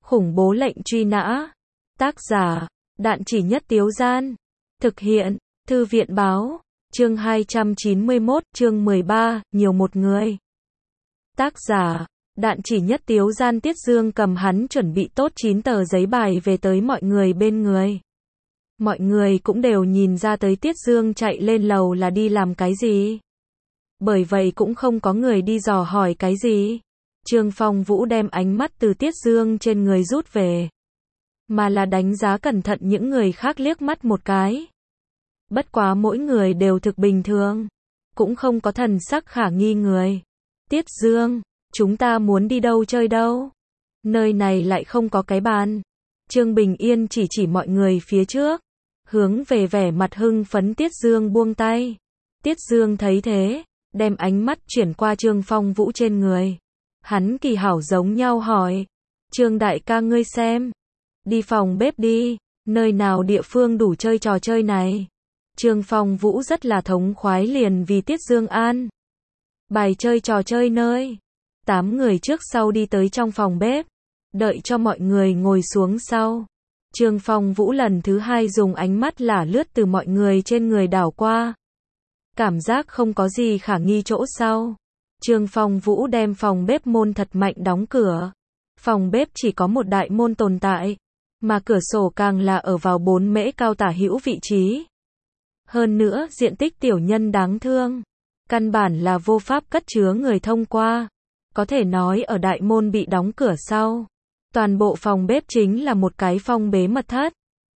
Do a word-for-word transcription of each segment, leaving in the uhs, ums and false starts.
Khủng bố lệnh truy nã. Tác giả, Đạn Chỉ Nhất Tiếu Gian. Thực hiện, Thư viện báo. Chương hai trăm chín mươi mốt, chương mười ba, nhiều một người. Tác giả, Đạn Chỉ Nhất Tiếu Gian. Tiết Dương cầm hắn chuẩn bị tốt chín tờ giấy bài về tới mọi người bên người. Mọi người cũng đều nhìn ra tới Tiết Dương chạy lên lầu là đi làm cái gì. Bởi vậy cũng không có người đi dò hỏi cái gì. Trương Phong Vũ đem ánh mắt từ Tiết Dương trên người rút về, mà là đánh giá cẩn thận những người khác liếc mắt một cái. Bất quá mỗi người đều thực bình thường, cũng không có thần sắc khả nghi người. Tiết Dương, chúng ta muốn đi đâu chơi đâu? Nơi này lại không có cái bàn. Trương Bình Yên chỉ chỉ mọi người phía trước, hướng về vẻ mặt hưng phấn Tiết Dương buông tay. Tiết Dương thấy thế, đem ánh mắt chuyển qua Trương Phong Vũ trên người. Hắn kỳ hảo giống nhau hỏi, Trương đại ca ngươi xem, đi phòng bếp đi, nơi nào địa phương đủ chơi trò chơi này. Trương Phong Vũ rất là thống khoái liền vì Tiết Dương an bài chơi trò chơi nơi. Tám người trước sau đi tới trong phòng bếp, đợi cho mọi người ngồi xuống sau. Trương Phong Vũ lần thứ hai dùng ánh mắt lả lướt từ mọi người trên người đảo qua. Cảm giác không có gì khả nghi chỗ sau. Trương Phong Vũ đem phòng bếp môn thật mạnh đóng cửa. Phòng bếp chỉ có một đại môn tồn tại, mà cửa sổ càng là ở vào bốn mễ cao tả hữu vị trí. Hơn nữa diện tích tiểu nhân đáng thương, căn bản là vô pháp cất chứa người thông qua. Có thể nói ở đại môn bị đóng cửa sau, toàn bộ phòng bếp chính là một cái phong bế mật thất.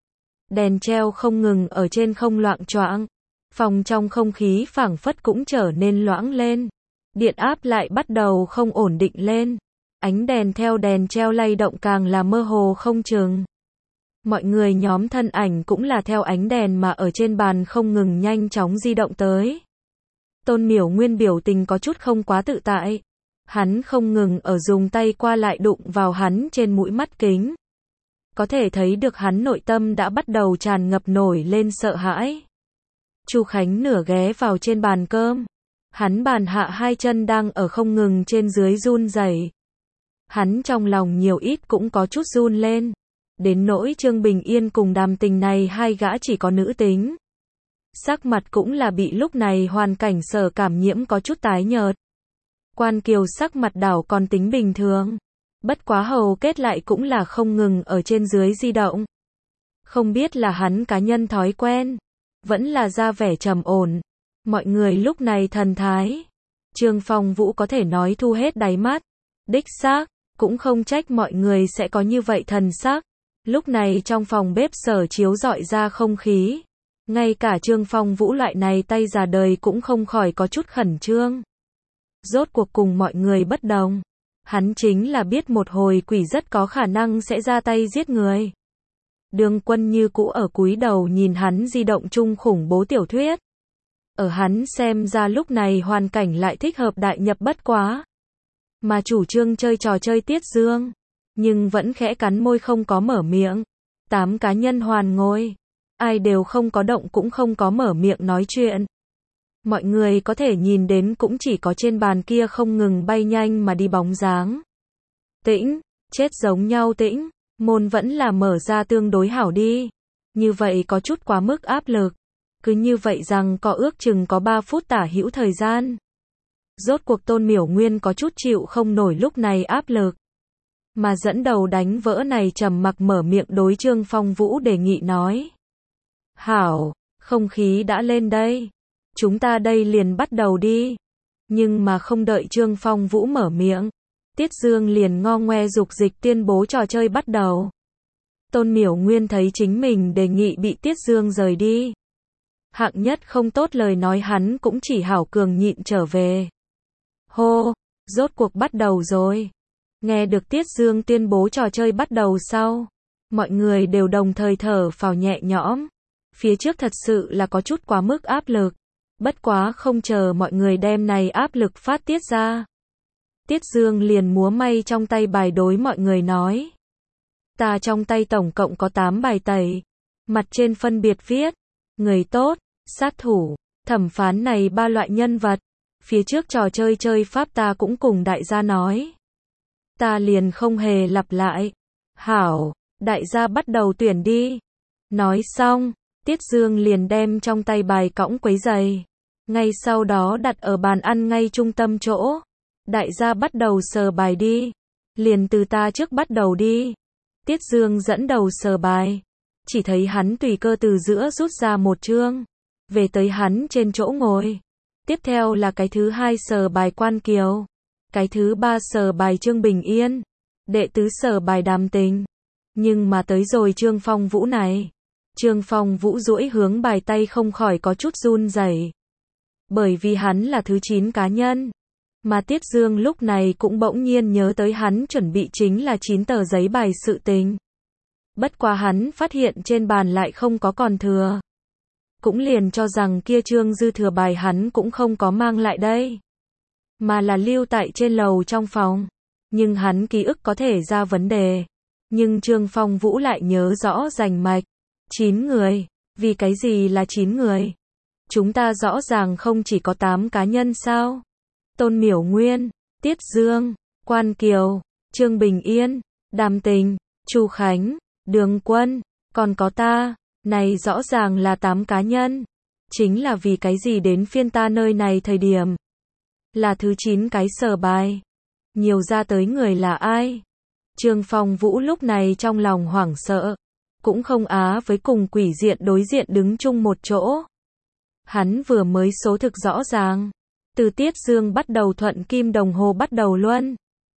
Đèn treo không ngừng ở trên không loạng choạng, phòng trong không khí phảng phất cũng trở nên loãng lên. Điện áp lại bắt đầu không ổn định lên. Ánh đèn theo đèn treo lay động càng là mơ hồ không chừng. Mọi người nhóm thân ảnh cũng là theo ánh đèn mà ở trên bàn không ngừng nhanh chóng di động tới. Tôn Miểu Nguyên biểu tình có chút không quá tự tại. Hắn không ngừng ở dùng tay qua lại đụng vào hắn trên mũi mắt kính. Có thể thấy được hắn nội tâm đã bắt đầu tràn ngập nổi lên sợ hãi. Chu Khánh nửa ghé vào trên bàn cơm. Hắn bàn hạ hai chân đang ở không ngừng trên dưới run rẩy. Hắn trong lòng nhiều ít cũng có chút run lên. Đến nỗi Trương Bình Yên cùng Đàm Tình này hai gã chỉ có nữ tính. Sắc mặt cũng là bị lúc này hoàn cảnh sở cảm nhiễm có chút tái nhợt. Quan Kiều sắc mặt đảo còn tính bình thường. Bất quá hầu kết lại cũng là không ngừng ở trên dưới di động. Không biết là hắn cá nhân thói quen, vẫn là ra vẻ trầm ổn. Mọi người lúc này thần thái. Trương Phong Vũ có thể nói thu hết đáy mắt. Đích xác, cũng không trách mọi người sẽ có như vậy thần sắc. Lúc này trong phòng bếp sở chiếu rọi ra không khí. Ngay cả Trương Phong Vũ loại này tay già đời cũng không khỏi có chút khẩn trương. Rốt cuộc cùng mọi người bất đồng. Hắn chính là biết một hồi quỷ rất có khả năng sẽ ra tay giết người. Đường Quân như cũ ở cúi đầu nhìn hắn di động chung khủng bố tiểu thuyết. Ở hắn xem ra lúc này hoàn cảnh lại thích hợp đại nhập bất quá. Mà chủ trương chơi trò chơi Tiết Dương, nhưng vẫn khẽ cắn môi không có mở miệng. Tám cá nhân hoàn ngồi, ai đều không có động cũng không có mở miệng nói chuyện. Mọi người có thể nhìn đến cũng chỉ có trên bàn kia không ngừng bay nhanh mà đi bóng dáng. Tĩnh, chết giống nhau tĩnh, môn vẫn là mở ra tương đối hảo đi. Như vậy có chút quá mức áp lực. Cứ như vậy rằng có ước chừng có ba phút tả hữu thời gian. Rốt cuộc Tôn Miểu Nguyên có chút chịu không nổi lúc này áp lực. Mà dẫn đầu đánh vỡ này trầm mặc mở miệng đối Trương Phong Vũ đề nghị nói. Hảo, không khí đã lên đây. Chúng ta đây liền bắt đầu đi. Nhưng mà không đợi Trương Phong Vũ mở miệng. Tiết Dương liền ngo ngoe dục dịch tuyên bố trò chơi bắt đầu. Tôn Miểu Nguyên thấy chính mình đề nghị bị Tiết Dương rời đi. Hạng nhất không tốt lời nói hắn cũng chỉ hảo cường nhịn trở về. Hô, rốt cuộc bắt đầu rồi. Nghe được Tiết Dương tuyên bố trò chơi bắt đầu sau, mọi người đều đồng thời thở phào nhẹ nhõm. Phía trước thật sự là có chút quá mức áp lực. Bất quá không chờ mọi người đem này áp lực phát tiết ra. Tiết Dương liền múa may trong tay bài đối mọi người nói. Ta trong tay tổng cộng có tám bài tẩy. Mặt trên phân biệt viết. Người tốt, sát thủ, thẩm phán này ba loại nhân vật. Phía trước trò chơi chơi pháp ta cũng cùng đại gia nói. Ta liền không hề lặp lại. Hảo, đại gia bắt đầu tuyển đi. Nói xong, Tiết Dương liền đem trong tay bài cõng quấy giày. Ngay sau đó đặt ở bàn ăn ngay trung tâm chỗ. Đại gia bắt đầu sờ bài đi. Liền từ ta trước bắt đầu đi. Tiết Dương dẫn đầu sờ bài. Chỉ thấy hắn tùy cơ từ giữa rút ra một chương. Về tới hắn trên chỗ ngồi. Tiếp theo là cái thứ hai sờ bài Quan Kiều. Cái thứ ba sờ bài Trương Bình Yên. Đệ tứ sờ bài Đàm Tình. Nhưng mà tới rồi Trương Phong Vũ này. Trương Phong Vũ duỗi hướng bài tay không khỏi có chút run rẩy. Bởi vì hắn là thứ chín cá nhân. Mà Tiết Dương lúc này cũng bỗng nhiên nhớ tới hắn chuẩn bị chính là chín tờ giấy bài sự tình. Bất quá hắn phát hiện trên bàn lại không có còn thừa. Cũng liền cho rằng kia trương dư thừa bài hắn cũng không có mang lại đây. Mà là lưu tại trên lầu trong phòng. Nhưng hắn ký ức có thể ra vấn đề. Nhưng Trương Phong Vũ lại nhớ rõ rành mạch. chín người. Vì cái gì là chín người? Chúng ta rõ ràng không chỉ có tám cá nhân sao? Tôn Miểu Nguyên, Tiết Dương, Quan Kiều, Trương Bình Yên, Đàm Tình, Chu Khánh, Đường Quân, còn có ta. Này rõ ràng là tám cá nhân. Chính là vì cái gì đến phiên ta nơi này thời điểm. Là thứ chín cái sờ bài. Nhiều ra tới người là ai? Trương Phong Vũ lúc này trong lòng hoảng sợ. Cũng không á với cùng quỷ diện đối diện đứng chung một chỗ. Hắn vừa mới số thực rõ ràng. Từ Tiết Dương bắt đầu thuận kim đồng hồ bắt đầu luân.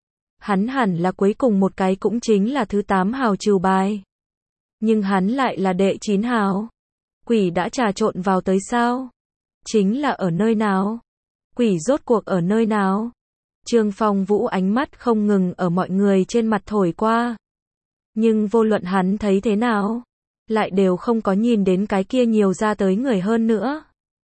Hắn hẳn là cuối cùng một cái cũng chính là thứ tám hào trừ bài. Nhưng hắn lại là đệ chín hào. Quỷ đã trà trộn vào tới sao? Chính là ở nơi nào? Quỷ rốt cuộc ở nơi nào? Trương Phong Vũ ánh mắt không ngừng ở mọi người trên mặt thổi qua. Nhưng vô luận hắn thấy thế nào, lại đều không có nhìn đến cái kia nhiều ra tới người hơn nữa.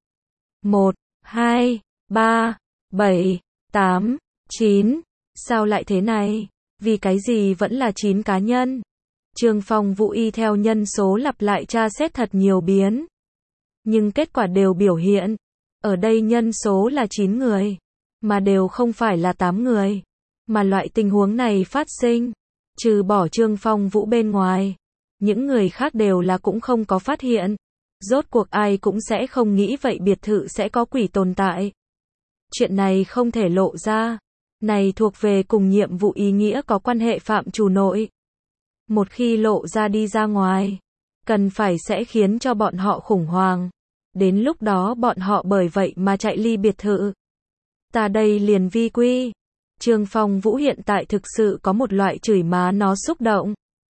Một, hai, ba, bảy, tám, chín. Sao lại thế này? Vì cái gì vẫn là chín cá nhân? Trương Phong Vũ y theo nhân số lặp lại tra xét thật nhiều biến. Nhưng kết quả đều biểu hiện. Ở đây nhân số là chín người. Mà đều không phải là tám người. Mà loại tình huống này phát sinh. Trừ bỏ Trương Phong Vũ bên ngoài. Những người khác đều là cũng không có phát hiện. Rốt cuộc ai cũng sẽ không nghĩ vậy biệt thự sẽ có quỷ tồn tại. Chuyện này không thể lộ ra. Này thuộc về cùng nhiệm vụ ý nghĩa có quan hệ phạm trù nội. Một khi lộ ra đi ra ngoài, cần phải sẽ khiến cho bọn họ khủng hoảng. Đến lúc đó bọn họ bởi vậy mà chạy ly biệt thự. Ta đây liền vi quy. Trương Phong Vũ hiện tại thực sự có một loại chửi má nó xúc động.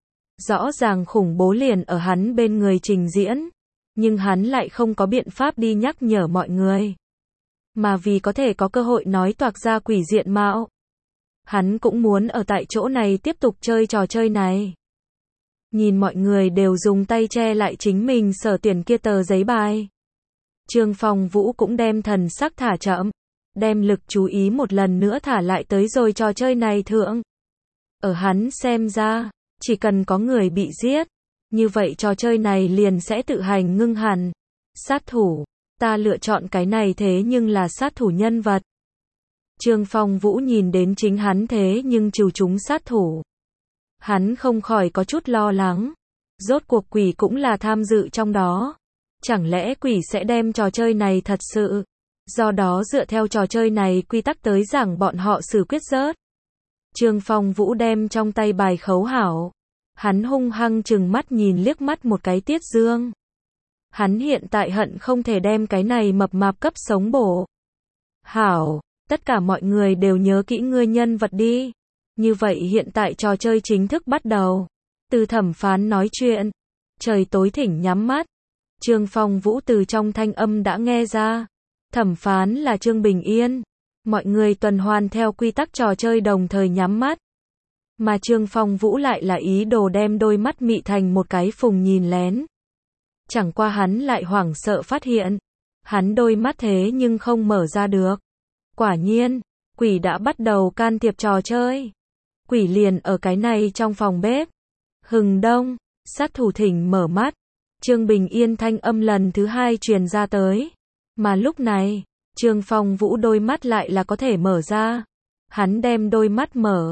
Rõ ràng khủng bố liền ở hắn bên người trình diễn. Nhưng hắn lại không có biện pháp đi nhắc nhở mọi người. Mà vì có thể có cơ hội nói toạc ra quỷ diện mạo. Hắn cũng muốn ở tại chỗ này tiếp tục chơi trò chơi này. Nhìn mọi người đều dùng tay che lại chính mình sở tuyển kia tờ giấy bài. Trương Phong Vũ cũng đem thần sắc thả chậm. Đem lực chú ý một lần nữa thả lại tới rồi trò chơi này thượng. Ở hắn xem ra, chỉ cần có người bị giết. Như vậy trò chơi này liền sẽ tự hành ngưng hẳn. Sát thủ. Ta lựa chọn cái này thế nhưng là sát thủ nhân vật. Trương Phong Vũ nhìn đến chính hắn thế nhưng trừ chúng sát thủ. Hắn không khỏi có chút lo lắng. Rốt cuộc quỷ cũng là tham dự trong đó. Chẳng lẽ quỷ sẽ đem trò chơi này thật sự? Do đó dựa theo trò chơi này quy tắc tới giảng bọn họ xử quyết rớt. Trương Phong Vũ đem trong tay bài khấu hảo. Hắn hung hăng chừng mắt nhìn liếc mắt một cái Tiết Dương. Hắn hiện tại hận không thể đem cái này mập mạp cấp sống bổ. Hảo, tất cả mọi người đều nhớ kỹ ngươi nhân vật đi. Như vậy hiện tại trò chơi chính thức bắt đầu. Từ thẩm phán nói chuyện. Trời tối thỉnh nhắm mắt. Trương Phong Vũ từ trong thanh âm đã nghe ra. Thẩm phán là Trương Bình Yên. Mọi người tuần hoàn theo quy tắc trò chơi đồng thời nhắm mắt. Mà Trương Phong Vũ lại là ý đồ đem đôi mắt mị thành một cái phùng nhìn lén. Chẳng qua hắn lại hoảng sợ phát hiện. Hắn đôi mắt thế nhưng không mở ra được. Quả nhiên, quỷ đã bắt đầu can thiệp trò chơi. Quỷ liền ở cái này trong phòng bếp. Hừng đông, sát thủ thỉnh mở mắt. Trương Bình Yên thanh âm lần thứ hai truyền ra tới. Mà lúc này, Trương Phong Vũ đôi mắt lại là có thể mở ra. Hắn đem đôi mắt mở.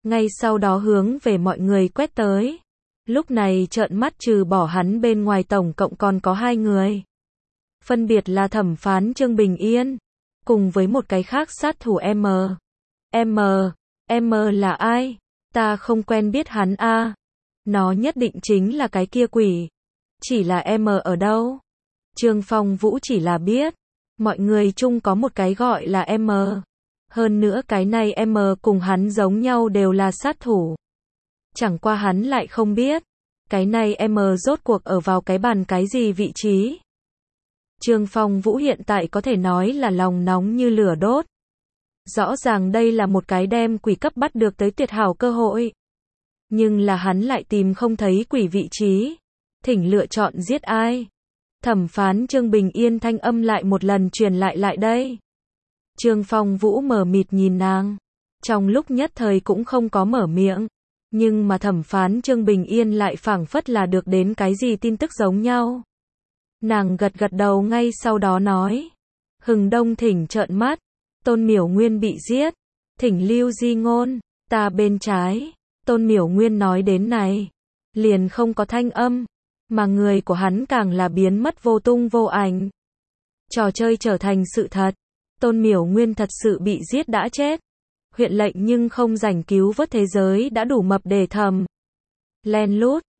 ngay sau đó hướng về mọi người quét tới. Lúc này trợn mắt trừ bỏ hắn bên ngoài tổng cộng còn có hai người. Phân biệt là thẩm phán Trương Bình Yên, cùng với một cái khác sát thủ M. M. M là ai? Ta không quen biết hắn a. Nó nhất định chính là cái kia quỷ. Chỉ là M ở đâu? Trương Phong Vũ chỉ là biết. Mọi người chung có một cái gọi là M. Hơn nữa cái này M cùng hắn giống nhau đều là sát thủ. Chẳng qua hắn lại không biết. Cái này M rốt cuộc ở vào cái bàn cái gì vị trí. Trương Phong Vũ hiện tại có thể nói là lòng nóng như lửa đốt. Rõ ràng đây là một cái đem quỷ cấp bắt được tới tuyệt hảo cơ hội. Nhưng là hắn lại tìm không thấy quỷ vị trí. Thỉnh lựa chọn giết ai? Thẩm phán Trương Bình Yên thanh âm lại một lần truyền lại lại đây. Trương Phong Vũ mờ mịt nhìn nàng. Trong lúc nhất thời cũng không có mở miệng. Nhưng mà thẩm phán Trương Bình Yên lại phảng phất là được đến cái gì tin tức giống nhau. Nàng gật gật đầu ngay sau đó nói. Hừng Đông thỉnh trợn mắt. Tôn Miểu Nguyên bị giết. Thỉnh Lưu Di Ngôn. Ta bên trái. Tôn Miểu Nguyên nói đến này. Liền không có thanh âm. Mà người của hắn càng là biến mất vô tung vô ảnh. Trò chơi trở thành sự thật. Tôn Miểu Nguyên thật sự bị giết đã chết. Huyện lệnh nhưng không rảnh cứu vớt thế giới đã đủ mập để thầm. Len lút.